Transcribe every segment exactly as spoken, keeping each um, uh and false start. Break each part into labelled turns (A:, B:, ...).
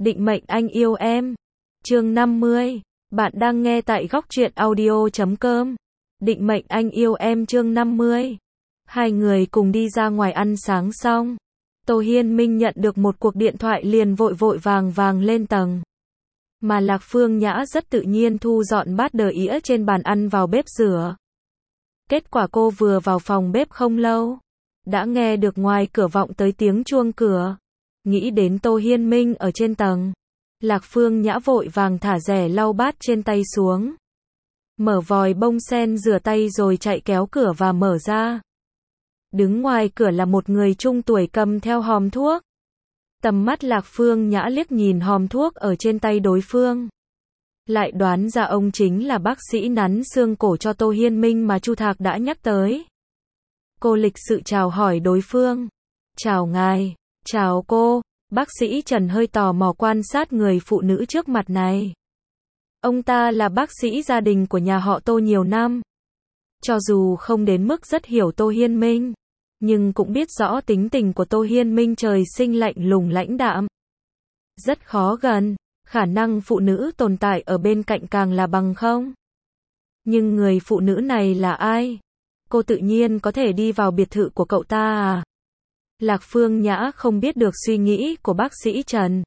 A: Định mệnh anh yêu em. Chương năm mươi. Bạn đang nghe tại góc truyện audio chấm com. Định mệnh anh yêu em chương năm mươi. Hai người cùng đi ra ngoài ăn sáng xong. Tô Hiên Minh nhận được một cuộc điện thoại liền vội vội vàng vàng lên tầng. Mà Lạc Phương Nhã rất tự nhiên thu dọn bát đờ ĩa trên bàn ăn vào bếp rửa. Kết quả cô vừa vào phòng bếp không lâu, đã nghe được ngoài cửa vọng tới tiếng chuông cửa. Nghĩ đến Tô Hiên Minh ở trên tầng, Lạc Phương Nhã vội vàng thả rẻ lau bát trên tay xuống. Mở vòi bông sen rửa tay rồi chạy kéo cửa và mở ra. Đứng ngoài cửa là một người trung tuổi cầm theo hòm thuốc. Tầm mắt Lạc Phương Nhã liếc nhìn hòm thuốc ở trên tay đối phương. Lại đoán ra ông chính là bác sĩ nắn xương cổ cho Tô Hiên Minh mà Chu Thạc đã nhắc tới. Cô lịch sự chào hỏi đối phương. Chào ngài. Chào cô. Bác sĩ Trần hơi tò mò quan sát người phụ nữ trước mặt này. Ông ta là bác sĩ gia đình của nhà họ Tô nhiều năm. Cho dù không đến mức rất hiểu Tô Hiên Minh, nhưng cũng biết rõ tính tình của Tô Hiên Minh trời sinh lạnh lùng lãnh đạm. Rất khó gần, khả năng phụ nữ tồn tại ở bên cạnh càng là bằng không. Nhưng người phụ nữ này là ai? Cô tự nhiên có thể đi vào biệt thự của cậu ta à? Lạc Phương Nhã không biết được suy nghĩ của bác sĩ Trần.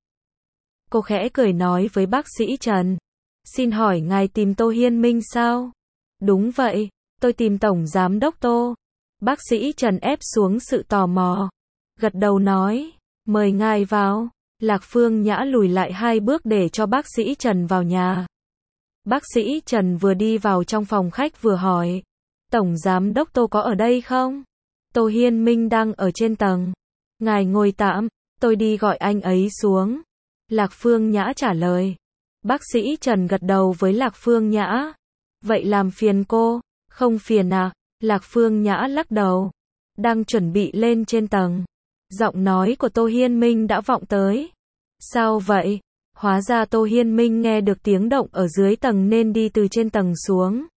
A: Cô khẽ cười nói với bác sĩ Trần. Xin hỏi ngài tìm Tô Hiên Minh sao? Đúng vậy, tôi tìm Tổng Giám đốc Tô. Bác sĩ Trần ép xuống sự tò mò. Gật đầu nói, mời ngài vào. Lạc Phương Nhã lùi lại hai bước để cho bác sĩ Trần vào nhà. Bác sĩ Trần vừa đi vào trong phòng khách vừa hỏi. Tổng Giám đốc Tô có ở đây không? Tô Hiên Minh đang ở trên tầng. Ngài ngồi tạm, tôi đi gọi anh ấy xuống. Lạc Phương Nhã trả lời. Bác sĩ Trần gật đầu với Lạc Phương Nhã. Vậy làm phiền cô, không phiền à? Lạc Phương Nhã lắc đầu. Đang chuẩn bị lên trên tầng. Giọng nói của Tô Hiên Minh đã vọng tới. Sao vậy? Hóa ra Tô Hiên Minh nghe được tiếng động ở dưới tầng nên đi từ trên tầng xuống.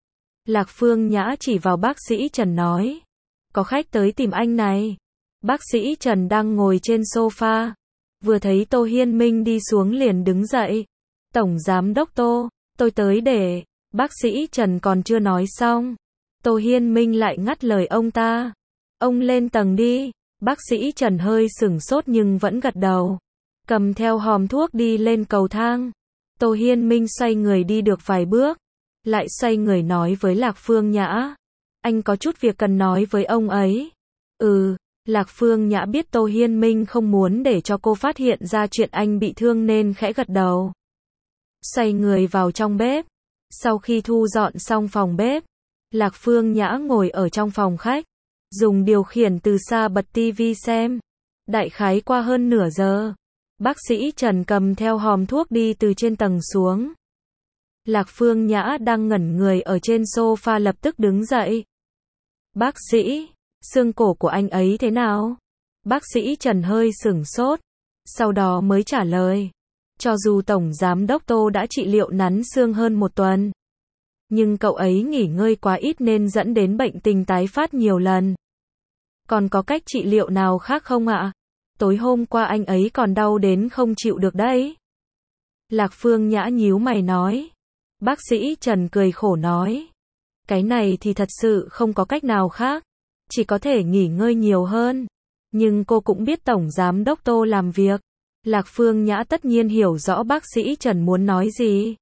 A: Lạc Phương Nhã chỉ vào bác sĩ Trần nói. Có khách tới tìm anh này. Bác sĩ Trần đang ngồi trên sofa. Vừa thấy Tô Hiên Minh đi xuống liền đứng dậy. Tổng Giám đốc Tô, tôi tới để... Bác sĩ Trần còn chưa nói xong. Tô Hiên Minh lại ngắt lời ông ta. Ông lên tầng đi. Bác sĩ Trần hơi sửng sốt nhưng vẫn gật đầu. Cầm theo hòm thuốc đi lên cầu thang. Tô Hiên Minh xoay người đi được vài bước. Lại xoay người nói với Lạc Phương Nhã. Anh có chút việc cần nói với ông ấy. Ừ, Lạc Phương Nhã biết Tô Hiên Minh không muốn để cho cô phát hiện ra chuyện anh bị thương nên khẽ gật đầu. Xoay người vào trong bếp. Sau khi thu dọn xong phòng bếp, Lạc Phương Nhã ngồi ở trong phòng khách, dùng điều khiển từ xa bật tivi xem. Đại khái qua hơn nửa giờ, bác sĩ Trần cầm theo hòm thuốc đi từ trên tầng xuống. Lạc Phương Nhã đang ngẩn người ở trên sofa lập tức đứng dậy. Bác sĩ, xương cổ của anh ấy thế nào? Bác sĩ Trần hơi sửng sốt, sau đó mới trả lời. Cho dù Tổng Giám đốc Tô đã trị liệu nắn xương hơn một tuần, nhưng cậu ấy nghỉ ngơi quá ít nên dẫn đến bệnh tình tái phát nhiều lần. Còn có cách trị liệu nào khác không ạ? Tối hôm qua anh ấy còn đau đến không chịu được đấy. Lạc Phương Nhã nhíu mày nói. Bác sĩ Trần cười khổ nói. Cái này thì thật sự không có cách nào khác. Chỉ có thể nghỉ ngơi nhiều hơn. Nhưng cô cũng biết Tổng Giám đốc Tô làm việc. Lạc Phương Nhã tất nhiên hiểu rõ bác sĩ Trần muốn nói gì.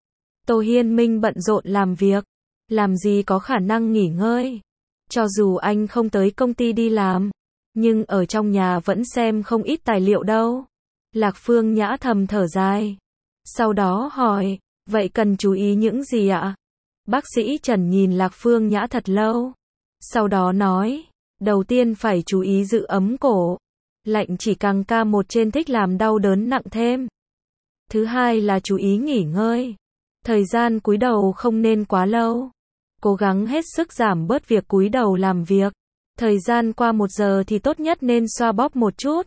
A: Tô Hiên Minh bận rộn làm việc. Làm gì có khả năng nghỉ ngơi. Cho dù anh không tới công ty đi làm, nhưng ở trong nhà vẫn xem không ít tài liệu đâu. Lạc Phương Nhã thầm thở dài. Sau đó hỏi, vậy cần chú ý những gì ạ? Bác sĩ Trần nhìn Lạc Phương Nhã thật lâu. Sau đó nói, đầu tiên phải chú ý giữ ấm cổ. Lạnh chỉ càng ca một trên thích làm đau đớn nặng thêm. Thứ hai là chú ý nghỉ ngơi. Thời gian cúi đầu không nên quá lâu. Cố gắng hết sức giảm bớt việc cúi đầu làm việc. Thời gian qua một giờ thì tốt nhất nên xoa bóp một chút.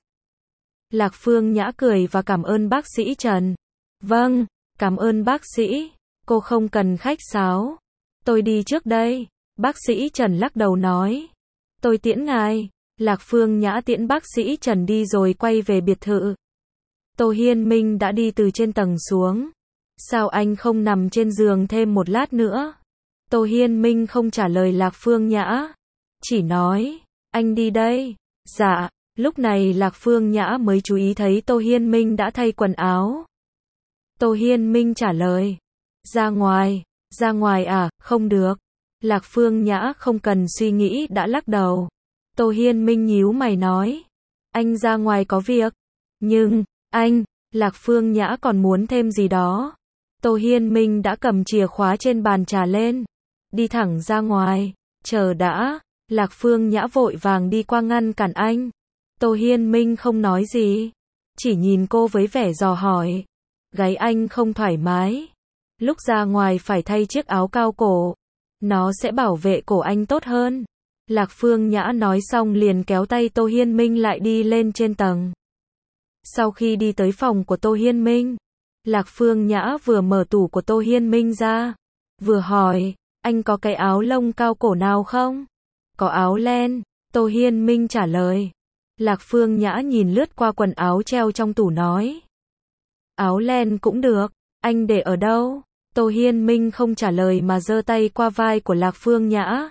A: Lạc Phương Nhã cười và cảm ơn bác sĩ Trần. Vâng, cảm ơn bác sĩ. Cô không cần khách sáo. Tôi đi trước đây. Bác sĩ Trần lắc đầu nói. Tôi tiễn ngài. Lạc Phương Nhã tiễn bác sĩ Trần đi rồi quay về biệt thự. Tô Hiên Minh đã đi từ trên tầng xuống. Sao anh không nằm trên giường thêm một lát nữa? Tô Hiên Minh không trả lời Lạc Phương Nhã. Chỉ nói, anh đi đây. Dạ, lúc này Lạc Phương Nhã mới chú ý thấy Tô Hiên Minh đã thay quần áo. Tô Hiên Minh trả lời. Ra ngoài, ra ngoài à, không được. Lạc Phương Nhã không cần suy nghĩ đã lắc đầu. Tô Hiên Minh nhíu mày nói. Anh ra ngoài có việc. Nhưng, anh, Lạc Phương Nhã còn muốn thêm gì đó. Tô Hiên Minh đã cầm chìa khóa trên bàn trà lên. Đi thẳng ra ngoài. Chờ đã. Lạc Phương Nhã vội vàng đi qua ngăn cản anh. Tô Hiên Minh không nói gì. Chỉ nhìn cô với vẻ dò hỏi. Gáy anh không thoải mái. Lúc ra ngoài phải thay chiếc áo cao cổ. Nó sẽ bảo vệ cổ anh tốt hơn. Lạc Phương Nhã nói xong liền kéo tay Tô Hiên Minh lại đi lên trên tầng. Sau khi đi tới phòng của Tô Hiên Minh, Lạc Phương Nhã vừa mở tủ của Tô Hiên Minh ra, vừa hỏi, anh có cái áo lông cao cổ nào không? Có áo len, Tô Hiên Minh trả lời. Lạc Phương Nhã nhìn lướt qua quần áo treo trong tủ nói. Áo len cũng được, anh để ở đâu? Tô Hiên Minh không trả lời mà giơ tay qua vai của Lạc Phương Nhã.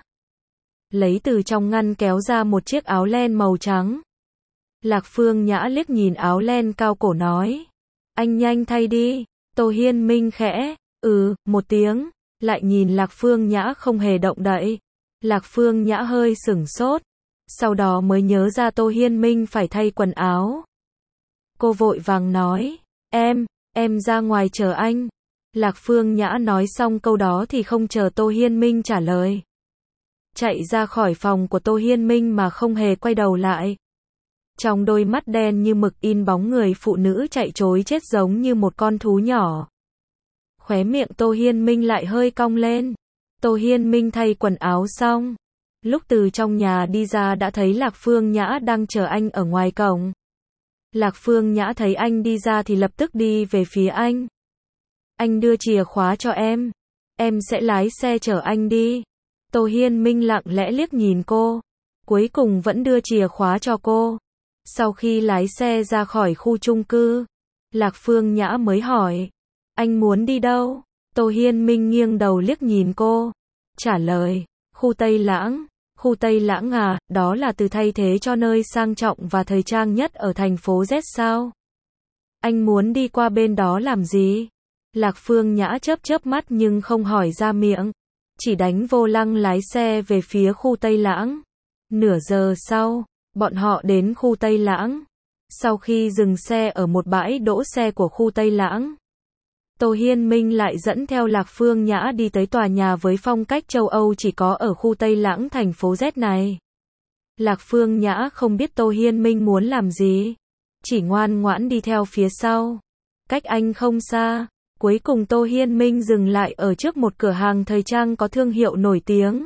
A: Lấy từ trong ngăn kéo ra một chiếc áo len màu trắng. Lạc Phương Nhã liếc nhìn áo len cao cổ nói. Anh nhanh thay đi. Tô Hiên Minh khẽ, ừ, một tiếng, lại nhìn Lạc Phương Nhã không hề động đậy. Lạc Phương Nhã hơi sửng sốt, sau đó mới nhớ ra Tô Hiên Minh phải thay quần áo. Cô vội vàng nói, em, em ra ngoài chờ anh. Lạc Phương Nhã nói xong câu đó thì không chờ Tô Hiên Minh trả lời. Chạy ra khỏi phòng của Tô Hiên Minh mà không hề quay đầu lại. Trong đôi mắt đen như mực in bóng người phụ nữ chạy trối chết giống như một con thú nhỏ. Khóe miệng Tô Hiên Minh lại hơi cong lên. Tô Hiên Minh thay quần áo xong. Lúc từ trong nhà đi ra đã thấy Lạc Phương Nhã đang chờ anh ở ngoài cổng. Lạc Phương Nhã thấy anh đi ra thì lập tức đi về phía anh. Anh đưa chìa khóa cho em. Em sẽ lái xe chở anh đi. Tô Hiên Minh lặng lẽ liếc nhìn cô. Cuối cùng vẫn đưa chìa khóa cho cô. Sau khi lái xe ra khỏi khu chung cư, Lạc Phương Nhã mới hỏi. Anh muốn đi đâu? Tô Hiên Minh nghiêng đầu liếc nhìn cô. Trả lời. Khu Tây Lãng. Khu Tây Lãng à, đó là từ thay thế cho nơi sang trọng và thời trang nhất ở thành phố Z sao? Anh muốn đi qua bên đó làm gì? Lạc Phương Nhã chớp chớp mắt nhưng không hỏi ra miệng. Chỉ đánh vô lăng lái xe về phía khu Tây Lãng. Nửa giờ sau, bọn họ đến khu Tây Lãng. Sau khi dừng xe ở một bãi đỗ xe của khu Tây Lãng, Tô Hiên Minh lại dẫn theo Lạc Phương Nhã đi tới tòa nhà với phong cách châu Âu chỉ có ở khu Tây Lãng thành phố Z này. Lạc Phương Nhã không biết Tô Hiên Minh muốn làm gì, chỉ ngoan ngoãn đi theo phía sau. Cách anh không xa, cuối cùng Tô Hiên Minh dừng lại ở trước một cửa hàng thời trang có thương hiệu nổi tiếng.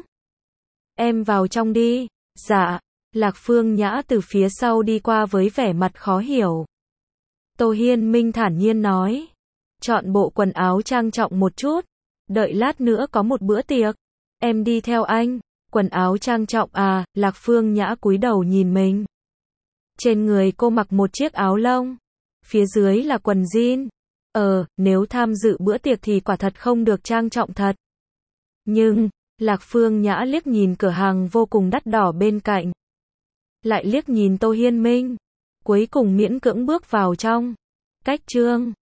A: Em vào trong đi. Dạ. Lạc Phương Nhã từ phía sau đi qua với vẻ mặt khó hiểu. Tô Hiên Minh thản nhiên nói. Chọn bộ quần áo trang trọng một chút. Đợi lát nữa có một bữa tiệc. Em đi theo anh. Quần áo trang trọng à, Lạc Phương Nhã cúi đầu nhìn mình. Trên người cô mặc một chiếc áo lông. Phía dưới là quần jean. Ờ, nếu tham dự bữa tiệc thì quả thật không được trang trọng thật. Nhưng, Lạc Phương Nhã liếc nhìn cửa hàng vô cùng đắt đỏ bên cạnh. Lại liếc nhìn Tô Hiên Minh. Cuối cùng miễn cưỡng bước vào trong. Cách chương